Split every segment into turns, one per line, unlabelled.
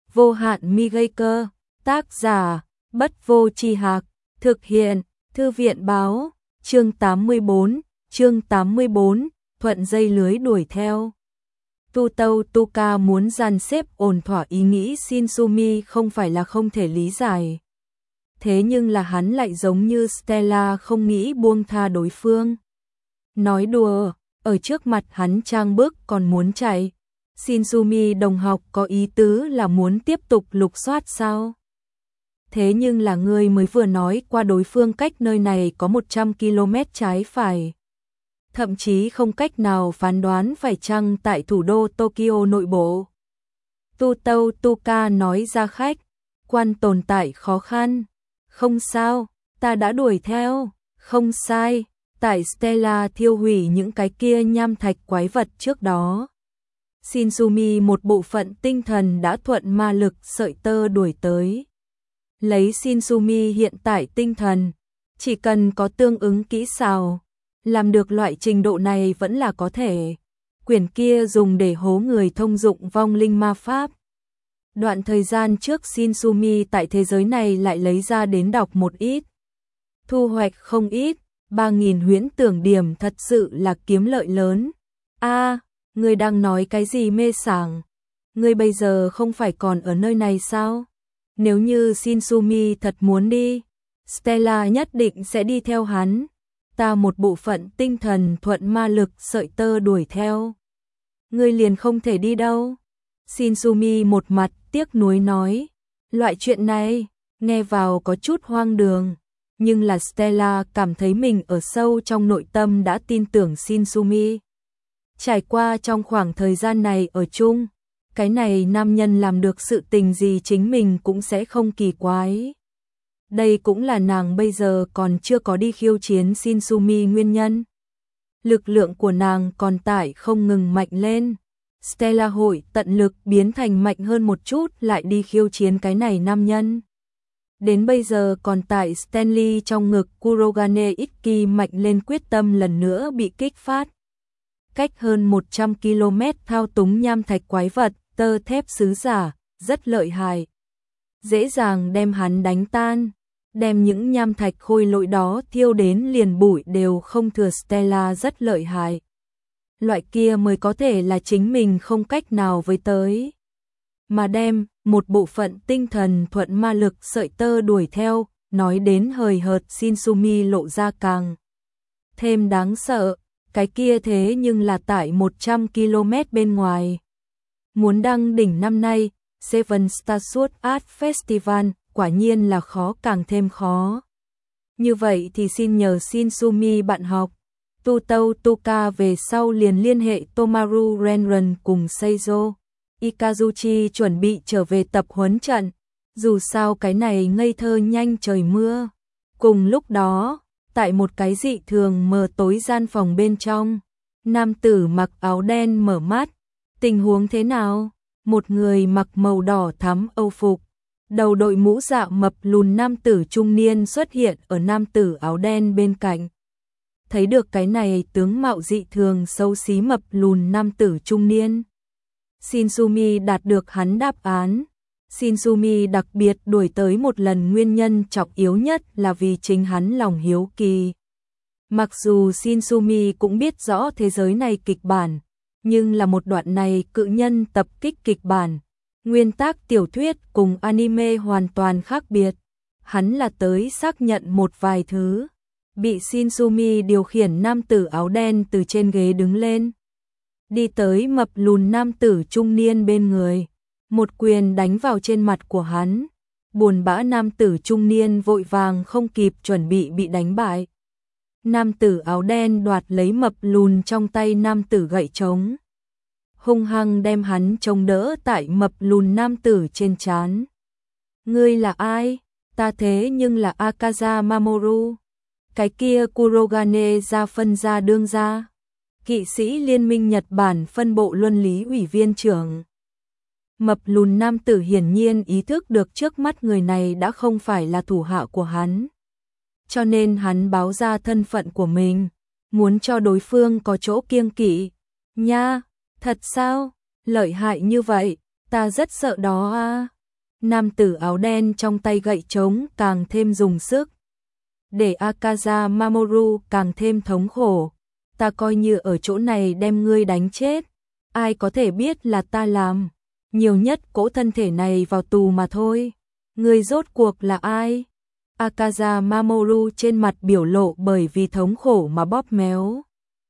Vô hạn mi gây cơ. Tác giả, Bất Vô Tri Hạc. Thực hiện, Thư viện báo. Chương 84, thuận dây lưới đuổi theo. Tu Tâu Tuka muốn dàn xếp ổn thỏa ý nghĩ Shinsumi không phải là không thể lý giải. Thế nhưng là hắn lại giống như Stella không nghĩ buông tha đối phương. Nói đùa, ở trước mặt hắn trang bức còn muốn chạy. Shinsumi đồng học có ý tứ là muốn tiếp tục lục soát sao? Thế nhưng là ngươi mới vừa nói qua đối phương cách nơi này có 100 km trái phải. Thậm chí không cách nào phán đoán phải chăng tại thủ đô Tokyo nội bộ. Tu Tâu Tuka nói ra khách, quan tồn tại khó khăn. Không sao, ta đã đuổi theo, không sai, tại Stella thiêu hủy những cái kia nham thạch quái vật trước đó. Shinsumi một bộ phận tinh thần đã thuận ma lực sợi tơ đuổi tới. Lấy Shinsumi hiện tại tinh thần, chỉ cần có tương ứng kỹ xảo, làm được loại trình độ này vẫn là có thể. Quyển kia dùng để hố người thông dụng vong linh ma pháp. Đoạn thời gian trước Shinsumi tại thế giới này lại lấy ra đến đọc một ít. Thu hoạch không ít, 3.000 huyễn tưởng điểm thật sự là kiếm lợi lớn. Ngươi đang nói cái gì mê sảng? Ngươi bây giờ không phải còn ở nơi này sao? Nếu như Shinsumi thật muốn đi, Stella nhất định sẽ đi theo hắn. Ta một bộ phận tinh thần thuận ma lực sợi tơ đuổi theo. Ngươi liền không thể đi đâu. Shinsumi một mặt tiếc nuối nói. Loại chuyện này, nghe vào có chút hoang đường. Nhưng là Stella cảm thấy mình ở sâu trong nội tâm đã tin tưởng Shinsumi. Trải qua trong khoảng thời gian này ở chung, cái này nam nhân làm được sự tình gì chính mình cũng sẽ không kỳ quái. Đây cũng là nàng bây giờ còn chưa có đi khiêu chiến Shinsumi nguyên nhân. Lực lượng của nàng còn tại không ngừng mạnh lên. Stella hội tận lực biến thành mạnh hơn một chút lại đi khiêu chiến cái này nam nhân. Đến bây giờ còn tại Stanley trong ngực Kurogane Ikki mạnh lên quyết tâm lần nữa bị kích phát. Cách hơn 100 km thao túng nham thạch quái vật, tơ thép sứ giả, rất lợi hại. Dễ dàng đem hắn đánh tan, đem những nham thạch khôi lỗi đó thiêu đến liền bụi đều không thừa. Stella rất lợi hại. Loại kia mới có thể là chính mình không cách nào với tới. Mà đem một bộ phận tinh thần thuận ma lực sợi tơ đuổi theo, nói đến hời hợt Shinsumi lộ ra càng thêm đáng sợ. Cái kia thế nhưng là tại 100 km bên ngoài. Muốn đăng đỉnh năm nay, Seven Star Sword Art Festival, quả nhiên là khó càng thêm khó. Như vậy thì xin nhờ Shinsumi bạn học. Tu Tâu Tuka về sau liền liên hệ Tomaru Renran cùng Seizo Ikazuchi chuẩn bị trở về tập huấn trận. Dù sao cái này ngây thơ nhanh trời mưa. Cùng lúc đó, tại một cái dị thường mờ tối gian phòng bên trong, nam tử mặc áo đen mở mắt. Tình huống thế nào? Một người mặc màu đỏ thắm âu phục, đầu đội mũ dạ mập lùn nam tử trung niên xuất hiện ở nam tử áo đen bên cạnh. Thấy được cái này tướng mạo dị thường xấu xí mập lùn nam tử trung niên, Shinsumi đạt được hắn đáp án. Shinsumi đặc biệt đuổi tới một lần nguyên nhân trọng yếu nhất là vì chính hắn lòng hiếu kỳ. Mặc dù Shinsumi cũng biết rõ thế giới này kịch bản, nhưng là một đoạn này cự nhân tập kích kịch bản. Nguyên tác tiểu thuyết cùng anime hoàn toàn khác biệt. Hắn là tới xác nhận một vài thứ. Bị Shinsumi điều khiển nam tử áo đen từ trên ghế đứng lên. Đi tới mập lùn nam tử trung niên bên người. Một quyền đánh vào trên mặt của hắn. Buồn bã nam tử trung niên vội vàng không kịp chuẩn bị đánh bại. Nam tử áo đen đoạt lấy mập lùn trong tay nam tử gậy trống. Hung hăng đem hắn chống đỡ tại mập lùn nam tử trên trán. Ngươi là ai? Ta thế nhưng là Akaza Mamoru. Cái kia Kurogane ra phân ra đương ra. Kỵ sĩ liên minh Nhật Bản phân bộ luân lý ủy viên trưởng. Mập lùn nam tử hiển nhiên ý thức được trước mắt người này đã không phải là thủ hạ của hắn. Cho nên hắn báo ra thân phận của mình, muốn cho đối phương có chỗ kiêng kỵ. Nha, thật sao? Lợi hại như vậy, ta rất sợ đó a. Nam tử áo đen trong tay gậy trống càng thêm dùng sức. Để Akaza Mamoru càng thêm thống khổ. Ta coi như ở chỗ này đem ngươi đánh chết. Ai có thể biết là ta làm. Nhiều nhất cỗ thân thể này vào tù mà thôi. Ngươi rốt cuộc là ai? Akaza Mamoru trên mặt biểu lộ bởi vì thống khổ mà bóp méo.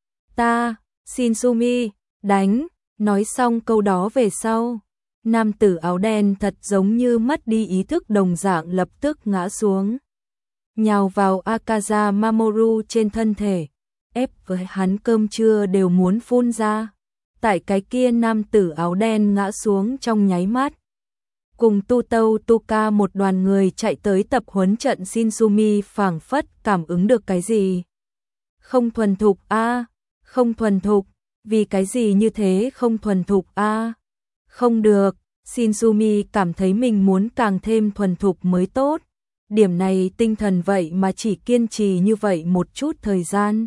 Ta, Shinsumi, đánh. Nói xong câu đó về sau. Nam tử áo đen thật giống như mất đi ý thức đồng dạng lập tức ngã xuống. Nhào vào Akaza Mamoru trên thân thể. Ép với hắn cơm trưa đều muốn phun ra. Tại cái kia nam tử áo đen ngã xuống trong nháy mắt. Cùng Tutâu Tuka một đoàn người chạy tới tập huấn trận Shinsumi phảng phất cảm ứng được cái gì. Không thuần thục a, không thuần thục, vì cái gì như thế không thuần thục a? Không được, Shinsumi cảm thấy mình muốn càng thêm thuần thục mới tốt. Điểm này tinh thần vậy mà chỉ kiên trì như vậy một chút thời gian.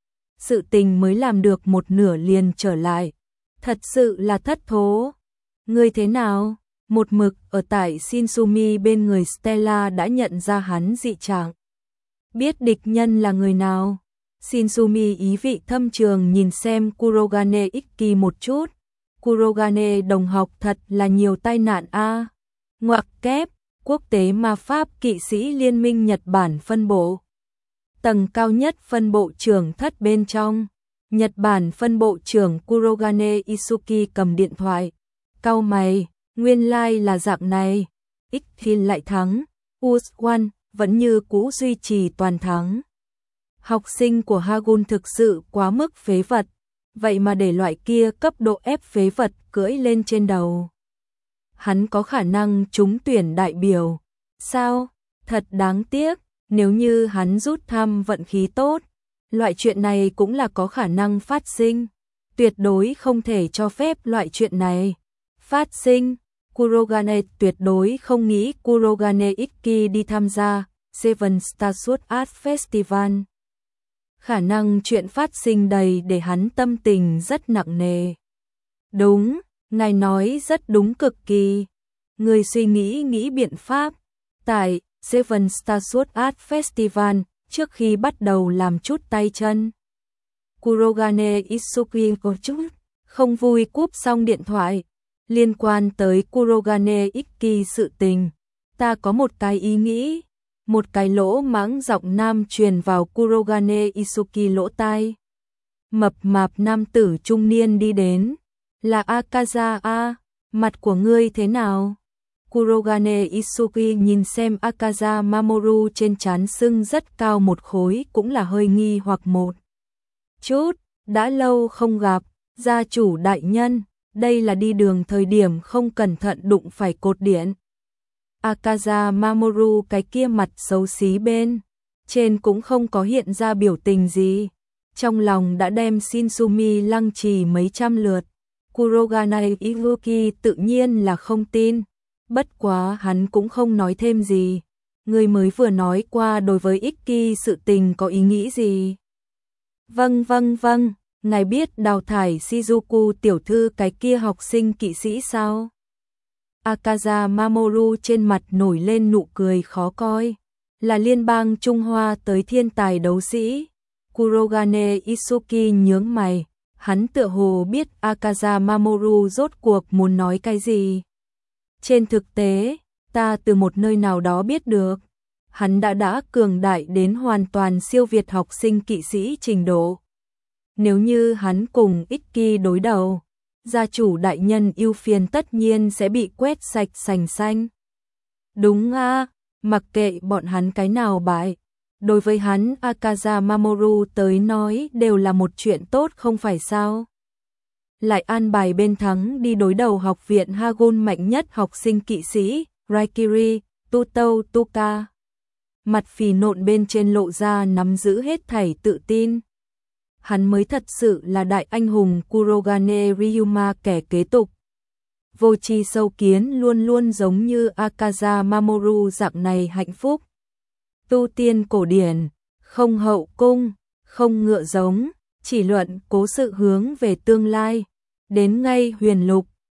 Sự tình mới làm được một nửa liền trở lại. Thật sự là thất thố. Ngươi thế nào? Một mực ở tại Shinsumi bên người Stella đã nhận ra hắn dị trạng. Biết địch nhân là người nào? Shinsumi ý vị thâm trường nhìn xem Kurogane Ikki một chút. Kurogane đồng học thật là nhiều tai nạn a. Ngoặc kép, quốc tế ma pháp kỵ sĩ liên minh Nhật Bản phân bộ. Tầng cao nhất phân bộ trưởng thất bên trong. Nhật Bản phân bộ trưởng Kurogane Isuki cầm điện thoại. Cau mày, nguyên lai là dạng này. Ikki lại thắng. Uswan vẫn như cũ duy trì toàn thắng. Học sinh của Hagun thực sự quá mức phế vật. Vậy mà để loại kia cấp độ ép phế vật cưỡi lên trên đầu. Hắn có khả năng trúng tuyển đại biểu. Sao? Thật đáng tiếc, nếu như hắn rút thăm vận khí tốt, loại chuyện này cũng là có khả năng phát sinh. Tuyệt đối không thể cho phép loại chuyện này phát sinh. Kurogane tuyệt đối không nghĩ Kurogane Ikki đi tham gia Seven Star Sword Art Festival. Khả năng chuyện phát sinh đầy để hắn tâm tình rất nặng nề. Đúng, ngài nói rất đúng cực kỳ. Người suy nghĩ biện pháp. Tại Seven Star Sword Art Festival, trước khi bắt đầu làm chút tay chân. Kurogane Isuki có chút không vui cúp xong điện thoại. Liên quan tới Kurogane Ikki sự tình, ta có một cái ý nghĩ. Một cái lỗ mãng giọng nam truyền vào Kurogane Isuki lỗ tai. Mập mạp nam tử trung niên đi đến. Là Akaza a, mặt của ngươi thế nào? Kurogane Isuki nhìn xem Akaza Mamoru trên trán sưng rất cao một khối cũng là hơi nghi hoặc một chút. Đã lâu không gặp, gia chủ đại nhân, đây là đi đường thời điểm không cẩn thận đụng phải cột điện. Akaza Mamoru cái kia mặt xấu xí bên trên cũng không có hiện ra biểu tình gì. Trong lòng đã đem Shinsumi lăng trì mấy trăm lượt. Kurogane Isuki tự nhiên là không tin. Bất quá hắn cũng không nói thêm gì. Người mới vừa nói qua đối với Ikki sự tình có ý nghĩ gì? Vâng, ngài biết đào thải Shizuku tiểu thư cái kia học sinh kỵ sĩ sao? Akaza Mamoru trên mặt nổi lên nụ cười khó coi. Là liên bang Trung Hoa tới thiên tài đấu sĩ. Kurogane Isuki nhướng mày. Hắn tựa hồ biết Akaza Mamoru rốt cuộc muốn nói cái gì. Trên thực tế, ta từ một nơi nào đó biết được. Hắn đã cường đại đến hoàn toàn siêu việt học sinh kỵ sĩ trình độ. Nếu như hắn cùng Ikki đối đầu, gia chủ đại nhân ưu phiền tất nhiên sẽ bị quét sạch sành xanh. Đúng a, mặc kệ bọn hắn cái nào bại. Đối với hắn Akaza Mamoru tới nói đều là một chuyện tốt không phải sao. Lại an bài bên thắng đi đối đầu học viện Hagun mạnh nhất học sinh kỵ sĩ, Raikiri, Tutâu Tuka. Mặt phì nộn bên trên lộ ra nắm giữ hết thảy tự tin. Hắn mới thật sự là đại anh hùng Kurogane Ryuma kẻ kế tục. Vô tri sâu kiến luôn luôn giống như Akaza Mamoru dạng này hạnh phúc. Tu tiên cổ điển, không hậu cung, không ngựa giống, chỉ luận cố sự hướng về tương lai. Đến ngay huyền lục,